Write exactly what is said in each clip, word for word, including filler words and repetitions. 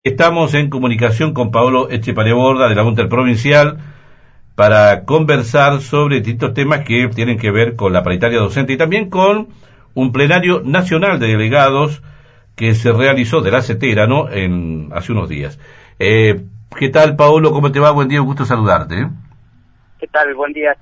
Estamos en comunicación con Paolo Etxepare-Borda de la Junta Provincial para conversar sobre distintos temas que tienen que ver con la paritaria docente y también con un plenario nacional de delegados que se realizó de la CETERA, ¿no?, en, hace unos días. Eh, ¿Qué tal, Paolo? ¿Cómo te va? Buen día, un gusto saludarte. ¿Qué tal? Buen día.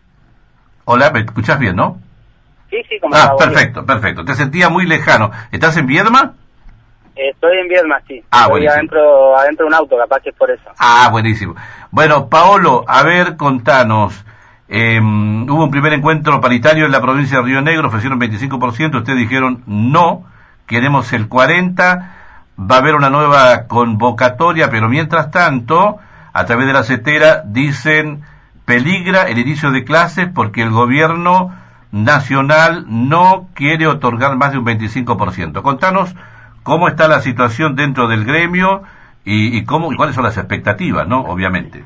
Hola, ¿me escuchás bien, no? Sí, sí, como Ah, perfecto, perfecto. Te sentía muy lejano. ¿Estás en Viedma? Eh, estoy en Viedma, sí. Ah, estoy buenísimo. adentro, adentro de un auto, capaz que es por eso. Ah, buenísimo. Bueno, Paolo, a ver, contanos. Eh, hubo un primer encuentro paritario en la provincia de Río Negro, ofrecieron veinticinco por ciento, ustedes dijeron no, queremos el cuarenta por ciento, va a haber una nueva convocatoria, pero mientras tanto, a través de la CETERA, dicen peligra el inicio de clases porque el gobierno nacional no quiere otorgar más de un veinticinco por ciento. Contanos cómo está la situación dentro del gremio y, y cómo y cuáles son las expectativas, ¿no? Obviamente.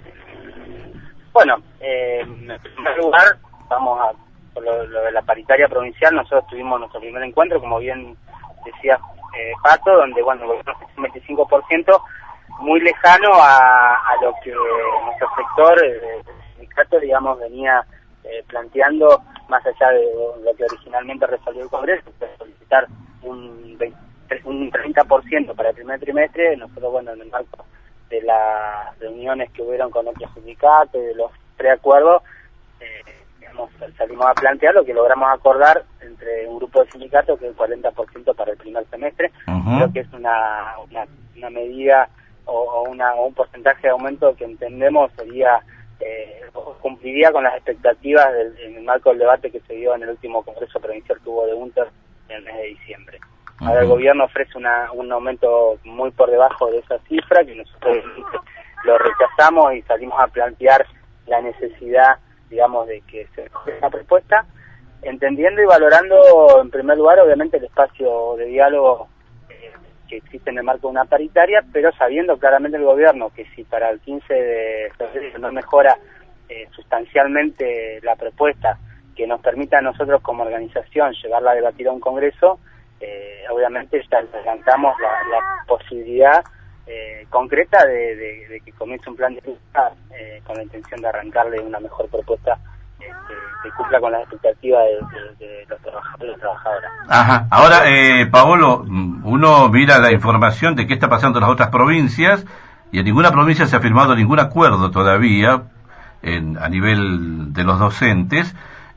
Bueno, eh, en primer lugar, vamos a por lo, lo de la paritaria provincial. Nosotros tuvimos nuestro primer encuentro, como bien decía eh, Pato, donde, bueno, el veinticinco por ciento, muy lejano a, a lo que nuestro sector, eh, el sindicato, digamos, venía eh, planteando, más allá de lo que originalmente resolvió el Congreso, que es solicitar un veinte un treinta por ciento para el primer trimestre. Nosotros, bueno, en el marco de las reuniones que hubieron con otros sindicatos, de los preacuerdos, eh, digamos, salimos a plantear lo que logramos acordar entre un grupo de sindicatos, que es el cuarenta por ciento para el primer semestre. Uh-huh. Creo que es una, una, una medida o, o, una, o un porcentaje de aumento que entendemos sería eh, cumpliría con las expectativas del, en el marco del debate que se dio en el último Congreso Provincial que hubo de UNTER en el mes de diciembre. Ahora el gobierno ofrece una, un aumento muy por debajo de esa cifra, que nosotros lo rechazamos y salimos a plantear la necesidad, digamos, de que se haga una propuesta, entendiendo y valorando, en primer lugar, obviamente, el espacio de diálogo eh, que existe en el marco de una paritaria, pero sabiendo claramente el gobierno que si para el quince de febrero no mejora eh, sustancialmente la propuesta que nos permita a nosotros como organización llevarla a debatir a un congreso, Eh, obviamente ya adelantamos la, la posibilidad eh, concreta de, de, de que comience un plan de lucha eh, con la intención de arrancarle una mejor propuesta eh, que, que cumpla con las expectativas de, de, de los trabajadores y las trabajadoras. Ajá. Ahora, eh, Paolo, uno mira la información de qué está pasando en las otras provincias y en ninguna provincia se ha firmado ningún acuerdo todavía en, a nivel de los docentes.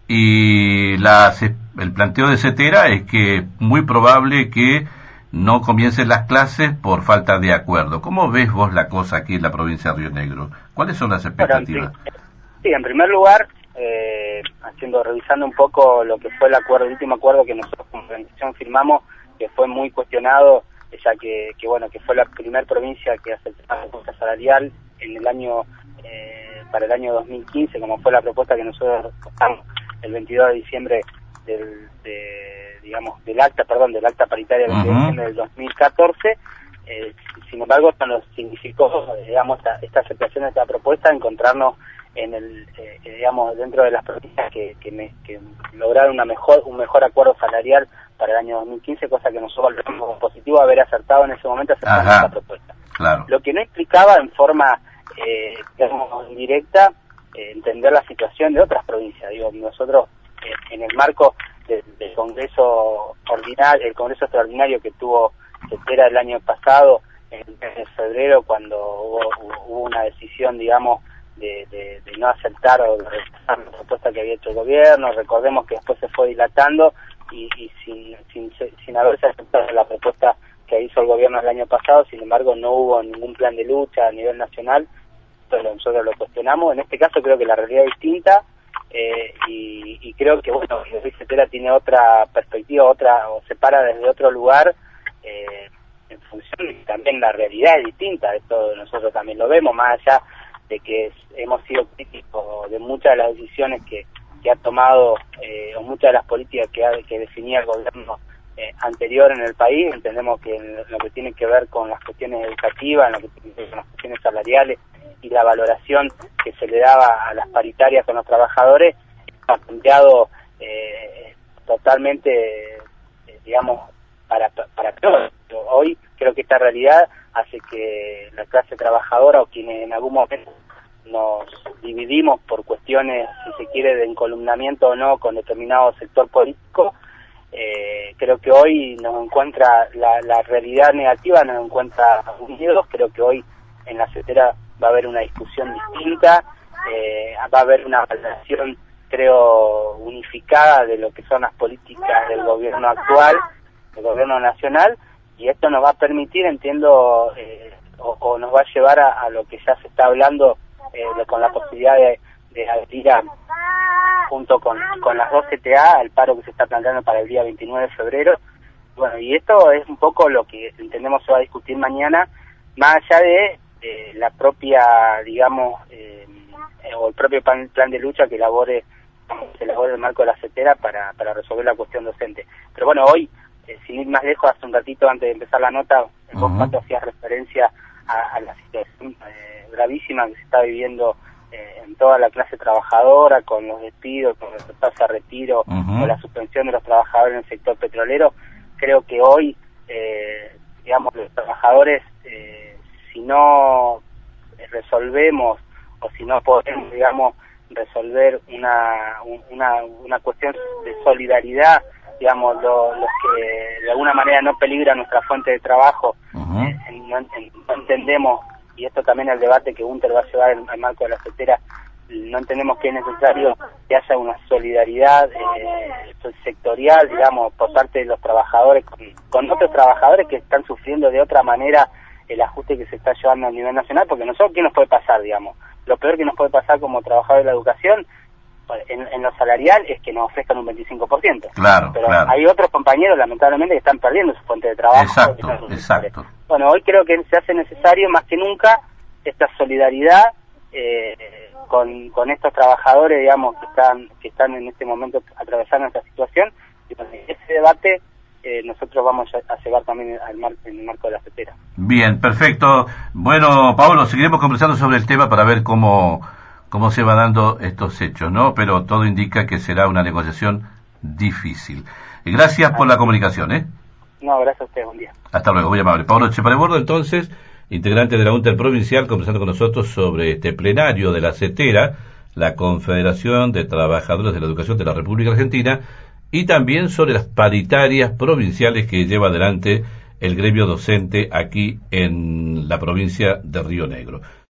Y la, el planteo de CETERA es que muy probable que no comiencen las clases por falta de acuerdo. ¿Cómo ves vos la cosa aquí en la provincia de Río Negro? ¿Cuáles son las expectativas? Bueno, en, sí, en primer lugar, eh, haciendo revisando un poco lo que fue el acuerdo, el último acuerdo que nosotros como organización firmamos, que fue muy cuestionado, ya que, que bueno, que fue la primera provincia que aceptó la propuesta salarial en el año eh, para el año dos mil quince, como fue la propuesta que nosotros votamos el veintidós de diciembre del, de, digamos, del acta, perdón, del acta paritaria del veintidós de diciembre del dos mil catorce. Eh, sin embargo, esto nos significó, digamos, esta, esta aceptación de esta propuesta, encontrarnos en el, eh, digamos, dentro de las provincias que, que, me, que lograron una mejor, un mejor acuerdo salarial para el año dos mil quince, cosa que nosotros vemos como positivo haber acertado en ese momento aceptando esta propuesta. Claro. Lo que no implicaba en forma, eh, digamos, indirecta, Eh, entender la situación de otras provincias. Digo, nosotros eh, en el marco del, del Congreso ordinario, el Congreso extraordinario que tuvo CETERA el año pasado, en el mes de febrero, cuando hubo, hubo una decisión, digamos, de, de, de no aceptar o de rechazar la propuesta que había hecho el gobierno. Recordemos que después se fue dilatando y, y sin, sin, sin haberse aceptado la propuesta que hizo el gobierno el año pasado. Sin embargo, no hubo ningún plan de lucha a nivel nacional. Nosotros lo cuestionamos. En este caso creo que la realidad es distinta eh, y, y creo que, bueno, que CETERA tiene otra perspectiva, otra o se para desde otro lugar eh, en función de que también la realidad es distinta. Esto nosotros también lo vemos, más allá de que es, hemos sido críticos de muchas de las decisiones que, que ha tomado eh, o muchas de las políticas que, ha, que definía el gobierno eh, anterior en el país. Entendemos que en lo que tiene que ver con las cuestiones educativas, en lo que tiene que ver con las cuestiones salariales y la valoración que se le daba a las paritarias con los trabajadores ha cambiado eh, totalmente, eh, digamos, para para peor. Hoy creo que esta realidad hace que la clase trabajadora o quienes en algún momento nos dividimos por cuestiones, si se quiere, de encolumnamiento o no con determinado sector político, eh, creo que hoy nos encuentra, la, la realidad negativa nos encuentra unidos. Creo que hoy en la CETERA va a haber una discusión distinta, eh, va a haber una valoración, creo, unificada de lo que son las políticas del gobierno actual, del gobierno nacional, y esto nos va a permitir, entiendo, eh, o, o nos va a llevar a, a lo que ya se está hablando, eh, con la posibilidad de, de adherir a, junto con, con las dos C T A, al paro que se está planteando para el día veintinueve de febrero. Bueno, y esto es un poco lo que entendemos se va a discutir mañana, más allá de eh, la propia, digamos, eh, o el propio plan, plan de lucha que elabore, se elabore el marco de la CETERA para, para resolver la cuestión docente. Pero bueno, hoy, eh, sin ir más lejos, hace un ratito antes de empezar la nota, en vos, Pato, hacías referencia a, a la situación eh, gravísima que se está viviendo eh, en toda la clase trabajadora, con los despidos, con los tasas a retiro, uh-huh. con la suspensión de los trabajadores en el sector petrolero. Creo que hoy, eh, digamos, los trabajadores, eh, si no resolvemos o si no podemos, digamos, resolver una una una cuestión de solidaridad, digamos, lo, los que de alguna manera no peligran nuestra fuente de trabajo, uh-huh. eh, no, en, no entendemos, y esto también es el debate que Gunter va a llevar al, al marco de la CETERA, no entendemos que es necesario que haya una solidaridad eh, sectorial, digamos, por parte de los trabajadores con, con otros trabajadores que están sufriendo de otra manera el ajuste que se está llevando a nivel nacional, porque nosotros, ¿qué nos puede pasar, digamos? Lo peor que nos puede pasar como trabajadores de la educación en, en lo salarial es que nos ofrezcan un veinticinco por ciento. Claro, pero claro. Hay otros compañeros, lamentablemente, que están perdiendo su fuente de trabajo. Exacto, exacto. Bueno, hoy creo que se hace necesario más que nunca esta solidaridad eh, con, con estos trabajadores, digamos, que están que están en este momento atravesando esta situación. Y bueno, ese debate eh, nosotros vamos a llevar también al mar, en el marco de la CETERA. Bien, perfecto. Bueno, Pablo, seguiremos conversando sobre el tema para ver cómo cómo se van dando estos hechos, ¿no? Pero todo indica que será una negociación difícil. Gracias por la comunicación, ¿eh? No, gracias a ustedes, buen día. Hasta luego, muy amable. Pablo Cheparebordo, entonces, integrante de la UNTER Provincial, conversando con nosotros sobre este plenario de la CETERA, la Confederación de Trabajadores de la Educación de la República Argentina, y también sobre las paritarias provinciales que lleva adelante el gremio docente aquí en la provincia de Río Negro.